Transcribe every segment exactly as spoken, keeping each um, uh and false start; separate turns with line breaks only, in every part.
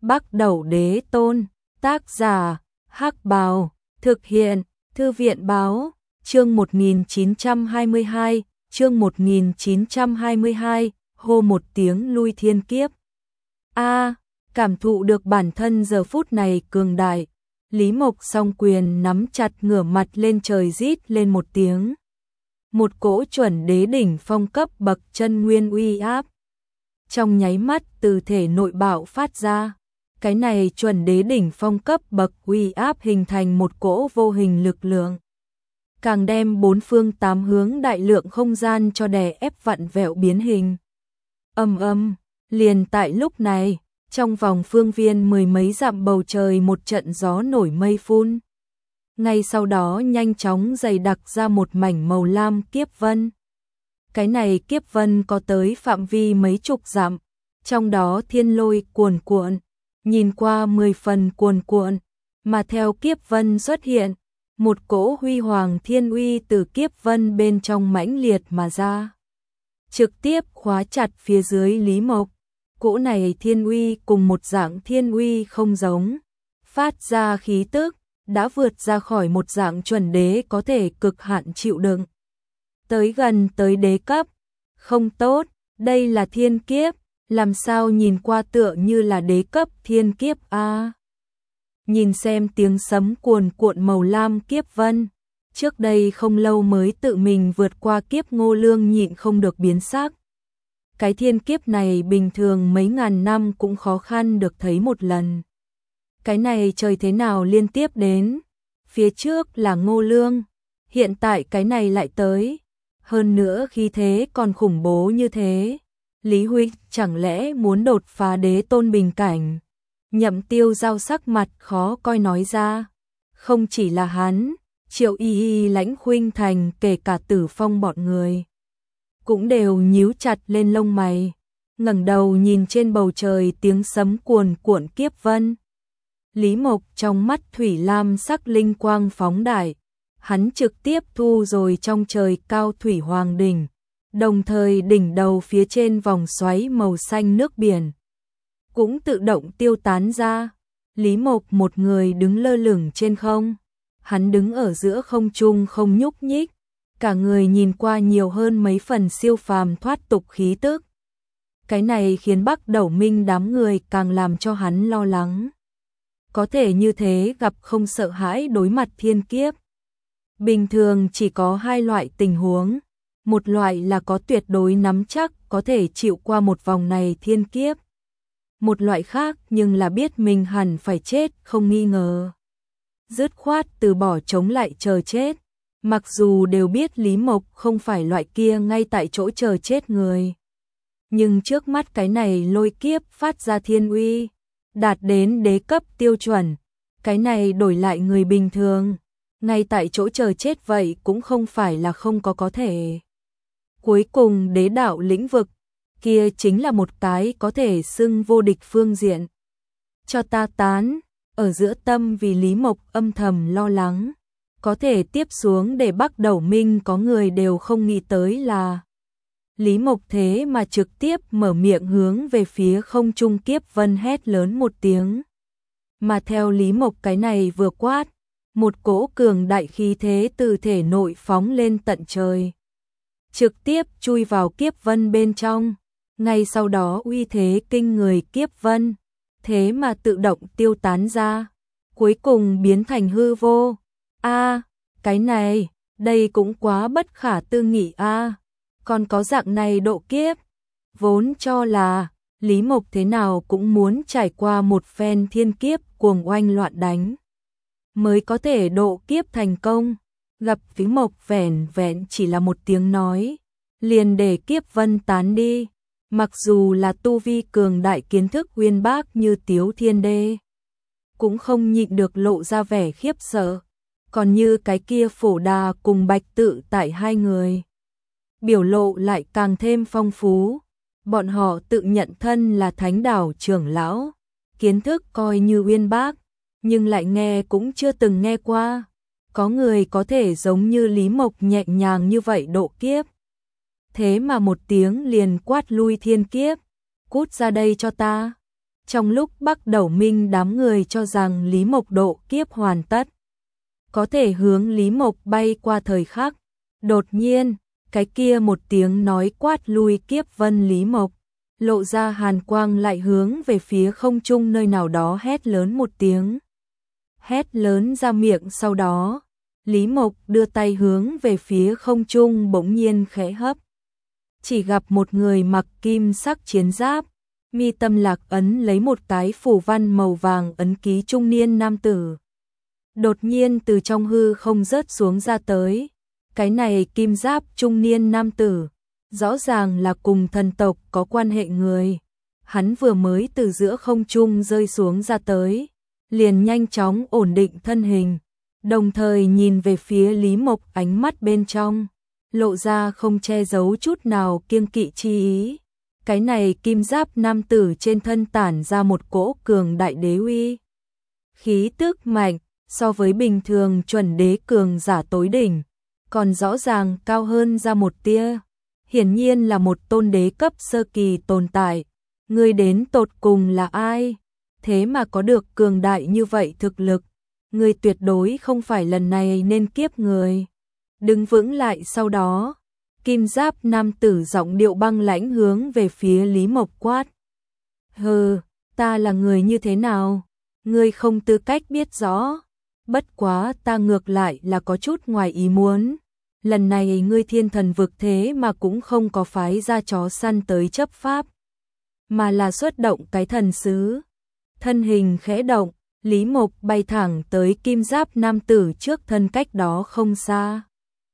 Bắc Đẩu Đế Tôn, tác giả, Hắc Bào, thực hiện, Thư viện Báo, chương một nghìn chín trăm hai mươi hai, chương một nghìn chín trăm hai mươi hai, hô một tiếng lui thiên kiếp. A, cảm thụ được bản thân giờ phút này cường đại, Lý Mộc song quyền nắm chặt ngửa mặt lên trời rít lên một tiếng. Một cỗ chuẩn đế đỉnh phong cấp bậc chân nguyên uy áp trong nháy mắt từ thể nội bạo phát ra. Cái này chuẩn đế đỉnh phong cấp bậc uy áp hình thành một cỗ vô hình lực lượng, càng đem bốn phương tám hướng đại lượng không gian cho đè ép vặn vẹo biến hình. Âm âm, liền tại lúc này, trong vòng phương viên mười mấy dặm bầu trời một trận gió nổi mây phun. Ngay sau đó nhanh chóng dày đặc ra một mảnh màu lam kiếp vân. Cái này kiếp vân có tới phạm vi mấy chục dặm, trong đó thiên lôi cuồn cuộn, nhìn qua mười phần cuồn cuộn, mà theo kiếp vân xuất hiện, một cỗ huy hoàng thiên uy từ kiếp vân bên trong mãnh liệt mà ra, trực tiếp khóa chặt phía dưới Lý Mộc. Cỗ này thiên uy cùng một dạng thiên uy không giống, phát ra khí tức đã vượt ra khỏi một dạng chuẩn đế có thể cực hạn chịu đựng. Tới gần tới đế cấp, không tốt, đây là thiên kiếp, làm sao nhìn qua tựa như là đế cấp thiên kiếp a. À, nhìn xem tiếng sấm cuồn cuộn màu lam kiếp vân, trước đây không lâu mới tự mình vượt qua kiếp Ngô Lương nhịn không được biến sắc. Cái thiên kiếp này bình thường mấy ngàn năm cũng khó khăn được thấy một lần. Cái này trời thế nào liên tiếp đến, phía trước là Ngô Lương, hiện tại cái này lại tới, hơn nữa khi thế còn khủng bố như thế. Lý Huynh chẳng lẽ muốn đột phá đế tôn bình cảnh? Nhậm Tiêu Giao sắc mặt khó coi nói ra. Không chỉ là hắn, Triệu Y Y, Lãnh Khuynh Thành, kể cả Tử Phong bọn người cũng đều nhíu chặt lên lông mày, ngẩng đầu nhìn trên bầu trời tiếng sấm cuồn cuộn kiếp vân. Lý Mộc trong mắt thủy lam sắc linh quang phóng đại, hắn trực tiếp thu rồi trong trời cao thủy hoàng đỉnh, đồng thời đỉnh đầu phía trên vòng xoáy màu xanh nước biển cũng tự động tiêu tán ra. Lý Mộc một người đứng lơ lửng trên không, hắn đứng ở giữa không trung không nhúc nhích, cả người nhìn qua nhiều hơn mấy phần siêu phàm thoát tục khí tức. Cái này khiến Bắc Đẩu Minh đám người càng làm cho hắn lo lắng. Có thể như thế gặp không sợ hãi đối mặt thiên kiếp. Bình thường chỉ có hai loại tình huống, một loại là có tuyệt đối nắm chắc có thể chịu qua một vòng này thiên kiếp. Một loại khác nhưng là biết mình hẳn phải chết không nghi ngờ, dứt khoát từ bỏ chống lại chờ chết. Mặc dù đều biết Lý Mộc không phải loại kia ngay tại chỗ chờ chết người, nhưng trước mắt cái này lôi kiếp phát ra thiên uy, đạt đến đế cấp tiêu chuẩn, cái này đổi lại người bình thường, ngay tại chỗ chờ chết vậy cũng không phải là không có có thể. Cuối cùng đế đạo lĩnh vực, kia chính là một cái có thể xưng vô địch phương diện. Cho ta tán, ở giữa tâm vì Lý Mộc âm thầm lo lắng. Có thể tiếp xuống để Bắc Đẩu Minh có người đều không nghĩ tới là Lý Mộc thế mà trực tiếp mở miệng hướng về phía không trung kiếp vân hét lớn một tiếng. Mà theo Lý Mộc cái này vừa quát, một cỗ cường đại khí thế từ thể nội phóng lên tận trời, trực tiếp chui vào kiếp vân bên trong. Ngay sau đó uy thế kinh người kiếp vân, thế mà tự động tiêu tán ra, cuối cùng biến thành hư vô. A, à, cái này, đây cũng quá bất khả tư nghị a. À, còn có dạng này độ kiếp, vốn cho là Lý Mộc thế nào cũng muốn trải qua một phen thiên kiếp cuồng oanh loạn đánh mới có thể độ kiếp thành công. Gặp Lý Mộc vẻn vẹn chỉ là một tiếng nói, liền để kiếp vân tán đi. Mặc dù là tu vi cường đại kiến thức uyên bác như Tiếu Thiên Đế, cũng không nhịn được lộ ra vẻ khiếp sợ. Còn như cái kia Phổ Đà cùng Bạch Tự Tại hai người, biểu lộ lại càng thêm phong phú. Bọn họ tự nhận thân là thánh đảo trưởng lão, kiến thức coi như uyên bác, nhưng lại nghe cũng chưa từng nghe qua có người có thể giống như Lý Mộc nhẹ nhàng như vậy độ kiếp. Thế mà một tiếng liền quát lui thiên kiếp, cút ra đây cho ta. Trong lúc Bắc Đẩu Minh đám người cho rằng Lý Mộc độ kiếp hoàn tất, có thể hướng Lý Mộc bay qua thời khắc, đột nhiên, cái kia một tiếng nói quát lui kiếp vân Lý Mộc, lộ ra hàn quang lại hướng về phía không trung nơi nào đó hét lớn một tiếng. Hét lớn ra miệng sau đó, Lý Mộc đưa tay hướng về phía không trung bỗng nhiên khẽ hấp. Chỉ gặp một người mặc kim sắc chiến giáp, mi tâm lạc ấn lấy một cái phù văn màu vàng ấn ký trung niên nam tử. Đột nhiên từ trong hư không rớt xuống ra tới, cái này kim giáp trung niên nam tử, rõ ràng là cùng thần tộc có quan hệ người. Hắn vừa mới từ giữa không trung rơi xuống ra tới, liền nhanh chóng ổn định thân hình, đồng thời nhìn về phía Lý Mộc, ánh mắt bên trong lộ ra không che giấu chút nào kiêng kỵ chi ý. Cái này kim giáp nam tử trên thân tản ra một cỗ cường đại đế uy. Khí tức mạnh, so với bình thường chuẩn đế cường giả tối đỉnh, còn rõ ràng cao hơn ra một tia. Hiển nhiên là một tôn đế cấp sơ kỳ tồn tại. Người đến tột cùng là ai? Thế mà có được cường đại như vậy thực lực. Người tuyệt đối không phải lần này nên kiếp người. Đứng vững lại sau đó. Kim giáp nam tử giọng điệu băng lãnh hướng về phía Lý Mộc quát. Hừ, ta là người như thế nào? Ngươi không tư cách biết rõ. Bất quá ta ngược lại là có chút ngoài ý muốn. Lần này ngươi thiên thần vực thế mà cũng không có phái ra chó săn tới chấp pháp, mà là xuất động cái thần sứ. Thân hình khẽ động, Lý Mộc bay thẳng tới kim giáp nam tử trước thân cách đó không xa.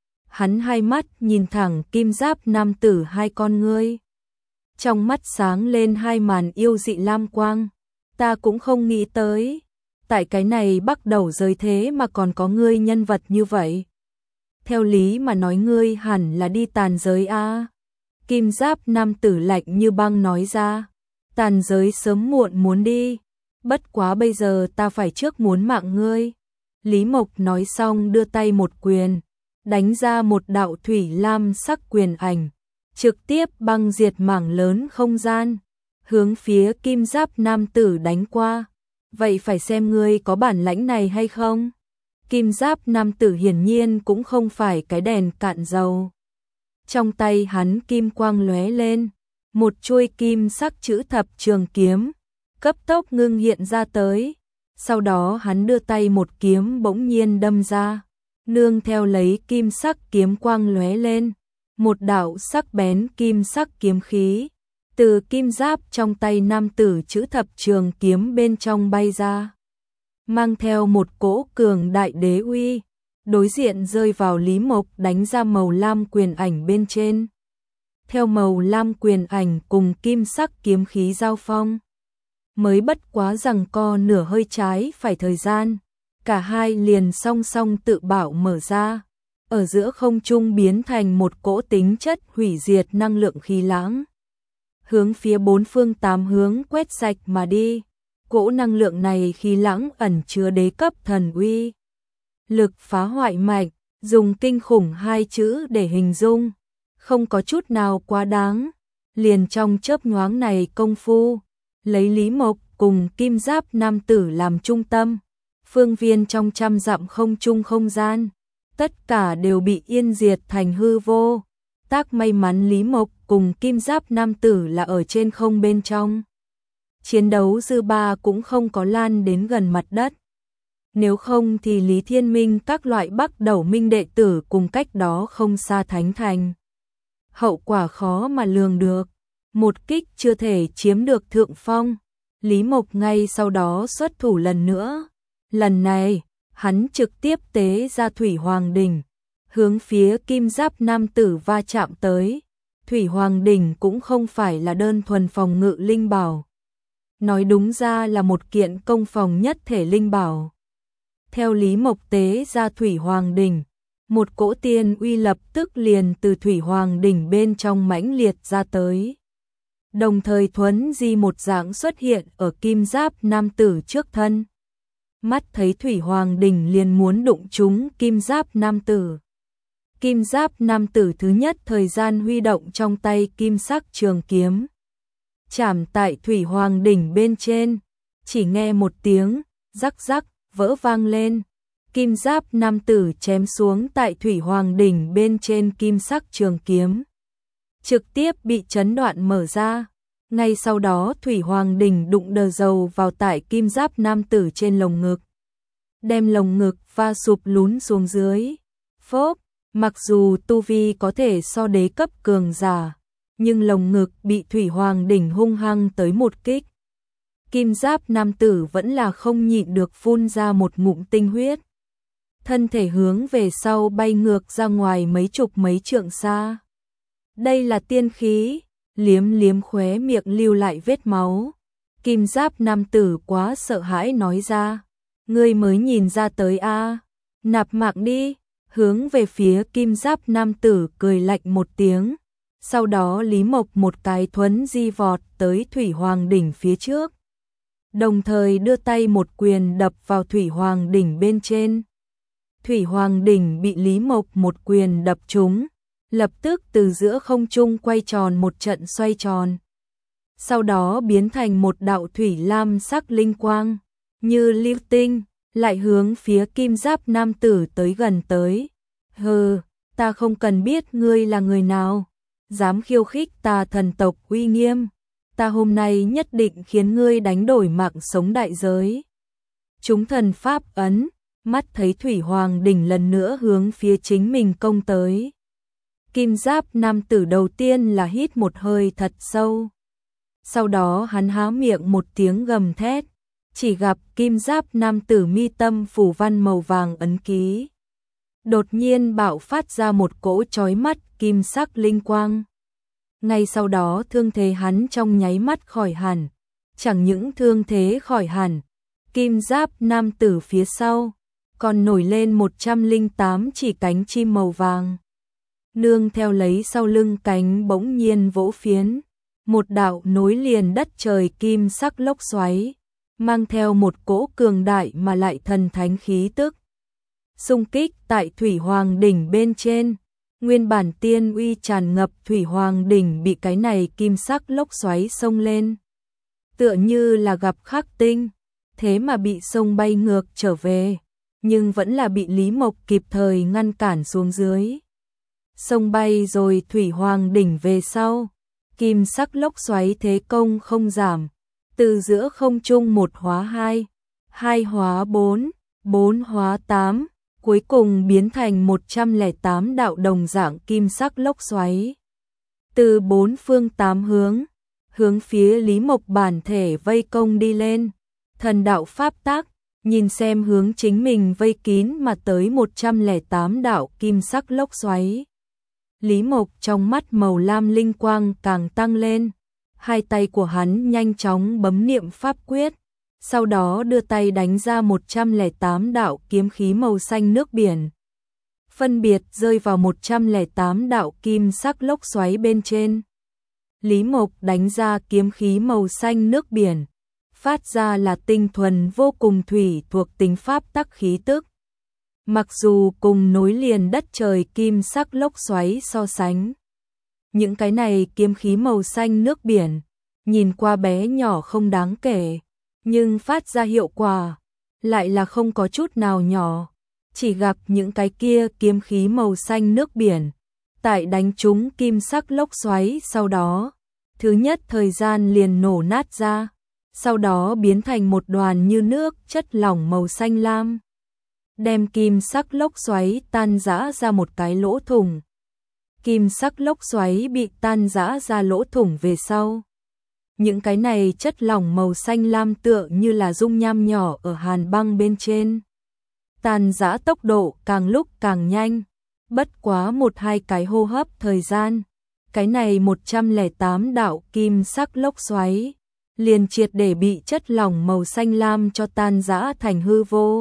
Hắn hai mắt nhìn thẳng kim giáp nam tử hai con ngươi. Trong mắt sáng lên hai màn yêu dị lam quang. Ta cũng không nghĩ tới, tại cái này bắt đầu giới thế mà còn có ngươi nhân vật như vậy. Theo lý mà nói ngươi hẳn là đi tàn giới a. Kim giáp nam tử lạnh như băng nói ra. Tàn giới sớm muộn muốn đi. Bất quá bây giờ ta phải trước muốn mạng ngươi. Lý Mộc nói xong đưa tay một quyền, đánh ra một đạo thủy lam sắc quyền ảnh, trực tiếp băng diệt mảng lớn không gian, hướng phía kim giáp nam tử đánh qua. Vậy phải xem ngươi có bản lãnh này hay không? Kim giáp nam tử hiển nhiên cũng không phải cái đèn cạn dầu. Trong tay hắn kim quang lóe lên, một chuôi kim sắc chữ thập trường kiếm, cấp tốc ngưng hiện ra tới. Sau đó hắn đưa tay một kiếm bỗng nhiên đâm ra, nương theo lấy kim sắc kiếm quang lóe lên. Một đạo sắc bén kim sắc kiếm khí, từ kim giáp trong tay nam tử chữ thập trường kiếm bên trong bay ra. Mang theo một cỗ cường đại đế uy, đối diện rơi vào Lý Mộc đánh ra màu lam quyền ảnh bên trên. Theo màu lam quyền ảnh cùng kim sắc kiếm khí giao phong, mới bất quá giằng co nửa hơi trái phải thời gian, cả hai liền song song tự bảo mở ra, ở giữa không trung biến thành một cỗ tính chất hủy diệt năng lượng khí lãng, hướng phía bốn phương tám hướng quét sạch mà đi. Cỗ năng lượng này khí lãng ẩn chứa đế cấp thần uy, lực phá hoại mạnh, dùng kinh khủng hai chữ để hình dung, không có chút nào quá đáng. Liền trong chớp nhoáng này công phu, lấy Lý Mộc cùng kim giáp nam tử làm trung tâm, phương viên trong trăm dặm không trung không gian, tất cả đều bị yên diệt thành hư vô. Tác may mắn Lý Mộc cùng kim giáp nam tử là ở trên không bên trong. Chiến đấu dư ba cũng không có lan đến gần mặt đất. Nếu không thì Lý Thiên Minh các loại Bắc Đẩu Minh đệ tử cùng cách đó không xa Thánh Thành. Hậu quả khó mà lường được. Một kích chưa thể chiếm được thượng phong. Lý Mộc ngay sau đó xuất thủ lần nữa. Lần này, hắn trực tiếp tế ra Thủy Hoàng Đỉnh, hướng phía kim giáp nam tử va chạm tới. Thủy Hoàng Đỉnh cũng không phải là đơn thuần phòng ngự linh bảo. Nói đúng ra là một kiện công phòng nhất thể linh bảo. Theo Lý Mộc tế ra Thủy Hoàng Đỉnh, một cỗ tiên uy lập tức liền từ Thủy Hoàng Đỉnh bên trong mãnh liệt ra tới. Đồng thời thuấn di một dạng xuất hiện ở kim giáp nam tử trước thân. Mắt thấy Thủy Hoàng Đỉnh liền muốn đụng trúng kim giáp nam tử. Kim giáp nam tử thứ nhất thời gian huy động trong tay kim sắc trường kiếm. chạm tại thủy hoàng đỉnh bên trên, chỉ nghe một tiếng rắc rắc vỡ vang lên, kim giáp nam tử chém xuống tại thủy hoàng đỉnh bên trên, kim sắc trường kiếm trực tiếp bị chấn đoạn mở ra. Ngay sau đó thủy hoàng đỉnh đụng đờ dầu vào tại kim giáp nam tử trên lồng ngực, đem lồng ngực va sụp lún xuống dưới. Phốp, mặc dù tu vi có thể so đế cấp cường giả, nhưng lồng ngực bị thủy hoàng đỉnh hung hăng tới một kích. Kim giáp nam tử vẫn là không nhịn được phun ra một ngụm tinh huyết. Thân thể hướng về sau bay ngược ra ngoài mấy chục mấy trượng xa. Đây là tiên khí, liếm liếm khóe miệng lưu lại vết máu. Kim giáp nam tử quá sợ hãi nói ra, ngươi mới nhìn ra tới a, nạp mạng đi. Hướng về phía kim giáp nam tử cười lạnh một tiếng. Sau đó Lý Mộc một cái thuấn di vọt tới thủy hoàng đỉnh phía trước, đồng thời đưa tay một quyền đập vào thủy hoàng đỉnh bên trên. Thủy hoàng đỉnh bị Lý Mộc một quyền đập trúng, lập tức từ giữa không trung quay tròn một trận xoay tròn. Sau đó biến thành một đạo thủy lam sắc linh quang, như lưu tinh, lại hướng phía kim giáp nam tử tới gần tới. Hừ, ta không cần biết ngươi là người nào, dám khiêu khích ta thần tộc uy nghiêm, ta hôm nay nhất định khiến ngươi đánh đổi mạng sống đại giới. Chúng thần pháp ấn, mắt thấy thủy hoàng đỉnh lần nữa hướng phía chính mình công tới. Kim giáp nam tử đầu tiên là hít một hơi thật sâu. Sau đó hắn há miệng một tiếng gầm thét, chỉ gặp kim giáp nam tử mi tâm phủ văn màu vàng ấn ký. Đột nhiên bạo phát ra một cỗ chói mắt kim sắc linh quang. Ngay sau đó thương thế hắn trong nháy mắt khỏi hẳn. Chẳng những thương thế khỏi hẳn, kim giáp nam tử phía sau còn nổi lên một trăm lẻ tám chỉ cánh chim màu vàng. Nương theo lấy sau lưng cánh bỗng nhiên vỗ phiến, một đạo nối liền đất trời kim sắc lốc xoáy, mang theo một cỗ cường đại mà lại thần thánh khí tức. Xung kích tại thủy hoàng đỉnh bên trên, nguyên bản tiên uy tràn ngập thủy hoàng đỉnh bị cái này kim sắc lốc xoáy xông lên. Tựa như là gặp khắc tinh, thế mà bị xông bay ngược trở về, nhưng vẫn là bị Lý Mộc kịp thời ngăn cản xuống dưới. Xông bay rồi thủy hoàng đỉnh về sau, kim sắc lốc xoáy thế công không giảm, từ giữa không trung một hóa hai, hai hóa bốn, bốn hóa tám, cuối cùng biến thành một trăm lẻ tám đạo đồng dạng kim sắc lốc xoáy. Từ bốn phương tám hướng, hướng phía Lý Mộc bản thể vây công đi lên. Thần đạo pháp tác, nhìn xem hướng chính mình vây kín mà tới một trăm lẻ tám đạo kim sắc lốc xoáy. Lý Mộc trong mắt màu lam linh quang càng tăng lên, hai tay của hắn nhanh chóng bấm niệm pháp quyết, sau đó đưa tay đánh ra một trăm lẻ tám đạo kiếm khí màu xanh nước biển. Phân biệt rơi vào một trăm lẻ tám đạo kim sắc lốc xoáy bên trên. Lý Mộc đánh ra kiếm khí màu xanh nước biển, phát ra là tinh thuần vô cùng thủy thuộc tính pháp tắc khí tức. Mặc dù cùng nối liền đất trời kim sắc lốc xoáy so sánh, những cái này kiếm khí màu xanh nước biển, nhìn qua bé nhỏ không đáng kể, nhưng phát ra hiệu quả lại là không có chút nào nhỏ. Chỉ gặp những cái kia kiếm khí màu xanh nước biển, tại đánh trúng kim sắc lốc xoáy sau đó, thứ nhất thời gian liền nổ nát ra, sau đó biến thành một đoàn như nước chất lỏng màu xanh lam, đem kim sắc lốc xoáy tan rã ra một cái lỗ thủng. Kim sắc lốc xoáy bị tan rã ra lỗ thủng về sau, những cái này chất lỏng màu xanh lam tựa như là dung nham nhỏ ở hàn băng bên trên. Tan rã tốc độ càng lúc càng nhanh, bất quá một hai cái hô hấp thời gian, cái này một trăm lẻ tám đạo kim sắc lốc xoáy liền triệt để bị chất lỏng màu xanh lam cho tan rã thành hư vô.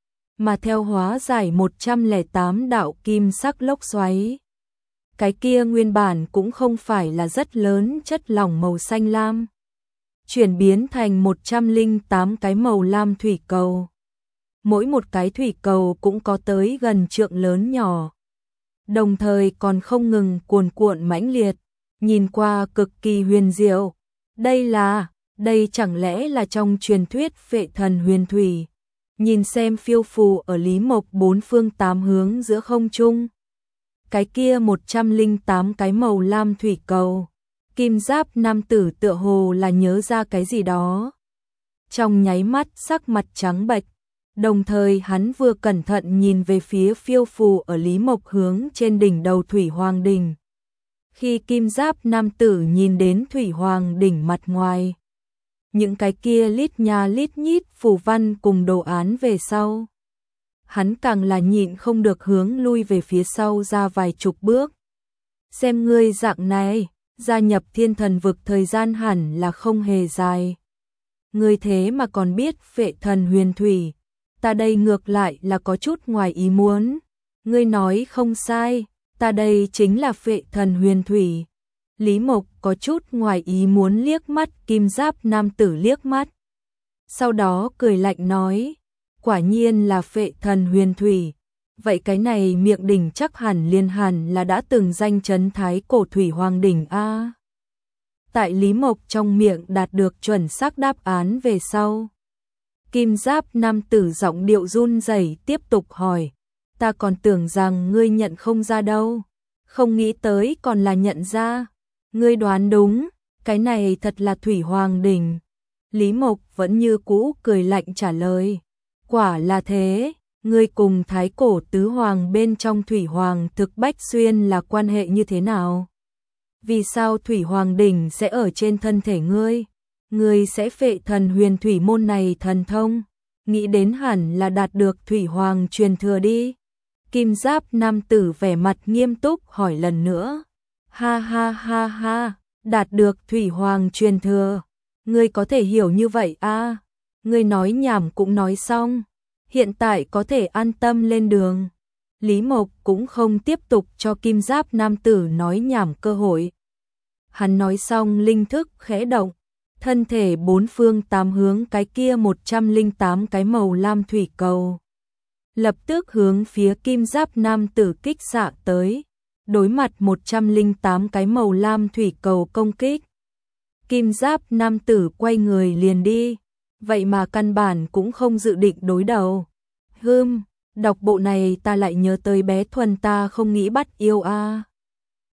Mà theo hóa giải một trăm lẻ tám đạo kim sắc lốc xoáy, cái kia nguyên bản cũng không phải là rất lớn chất lỏng màu xanh lam, chuyển biến thành một trăm lẻ tám cái màu lam thủy cầu. Mỗi một cái thủy cầu cũng có tới gần trượng lớn nhỏ, đồng thời còn không ngừng cuồn cuộn mãnh liệt, nhìn qua cực kỳ huyền diệu. Đây là, đây chẳng lẽ là trong truyền thuyết Phệ Thần Huyền Thủy? Nhìn xem phiêu phù ở Lý Mộc bốn phương tám hướng giữa không trung. Cái kia một trăm linh tám cái màu lam thủy cầu. Kim giáp nam tử tựa hồ là nhớ ra cái gì đó. Trong nháy mắt sắc mặt trắng bệch, đồng thời hắn vừa cẩn thận nhìn về phía phiêu phù ở Lý Mộc hướng trên đỉnh đầu Thủy Hoàng đỉnh. Khi kim giáp nam tử nhìn đến Thủy Hoàng đỉnh mặt ngoài, những cái kia lít nha lít nhít phù văn cùng đồ án về sau, hắn càng là nhịn không được hướng lui về phía sau ra vài chục bước. Xem ngươi dạng này, gia nhập Thiên Thần vực thời gian hẳn là không hề dài. Ngươi thế mà còn biết Phệ Thần Huyền Thủy, ta đây ngược lại là có chút ngoài ý muốn. Ngươi nói không sai, ta đây chính là Phệ Thần Huyền Thủy. Lý Mộc có chút ngoài ý muốn liếc mắt kim giáp nam tử liếc mắt. Sau đó cười lạnh nói, quả nhiên là Phệ Thần Huyền Thủy. Vậy cái này miệng đỉnh chắc hẳn liên hẳn là đã từng danh chấn thái cổ Thủy Hoàng đỉnh a. Tại Lý Mộc trong miệng đạt được chuẩn xác đáp án về sau, kim giáp nam tử giọng điệu run rẩy tiếp tục hỏi, ta còn tưởng rằng ngươi nhận không ra đâu, không nghĩ tới còn là nhận ra. Ngươi đoán đúng, cái này thật là Thủy Hoàng đỉnh. Lý Mộc vẫn như cũ cười lạnh trả lời, quả là thế, ngươi cùng thái cổ tứ hoàng bên trong Thủy Hoàng thực Bách Xuyên là quan hệ như thế nào? Vì sao Thủy Hoàng đỉnh sẽ ở trên thân thể ngươi? Ngươi sẽ Phệ Thần Huyền Thủy môn này thần thông, nghĩ đến hẳn là đạt được Thủy Hoàng truyền thừa đi. Kim giáp nam tử vẻ mặt nghiêm túc hỏi lần nữa. Ha ha ha ha, đạt được Thủy Hoàng truyền thừa. Ngươi có thể hiểu như vậy à? Ngươi nói nhảm cũng nói xong, hiện tại có thể an tâm lên đường. Lý Mộc cũng không tiếp tục cho kim giáp nam tử nói nhảm cơ hội. Hắn nói xong linh thức khẽ động, thân thể bốn phương tám hướng cái kia một trăm linh tám cái màu lam thủy cầu lập tức hướng phía kim giáp nam tử kích xạ tới. Đối mặt một trăm linh tám cái màu lam thủy cầu công kích, kim giáp nam tử quay người liền đi, vậy mà căn bản cũng không dự định đối đầu. Hừm, đọc bộ này ta lại nhớ tới bé Thuần ta không nghĩ bắt yêu a.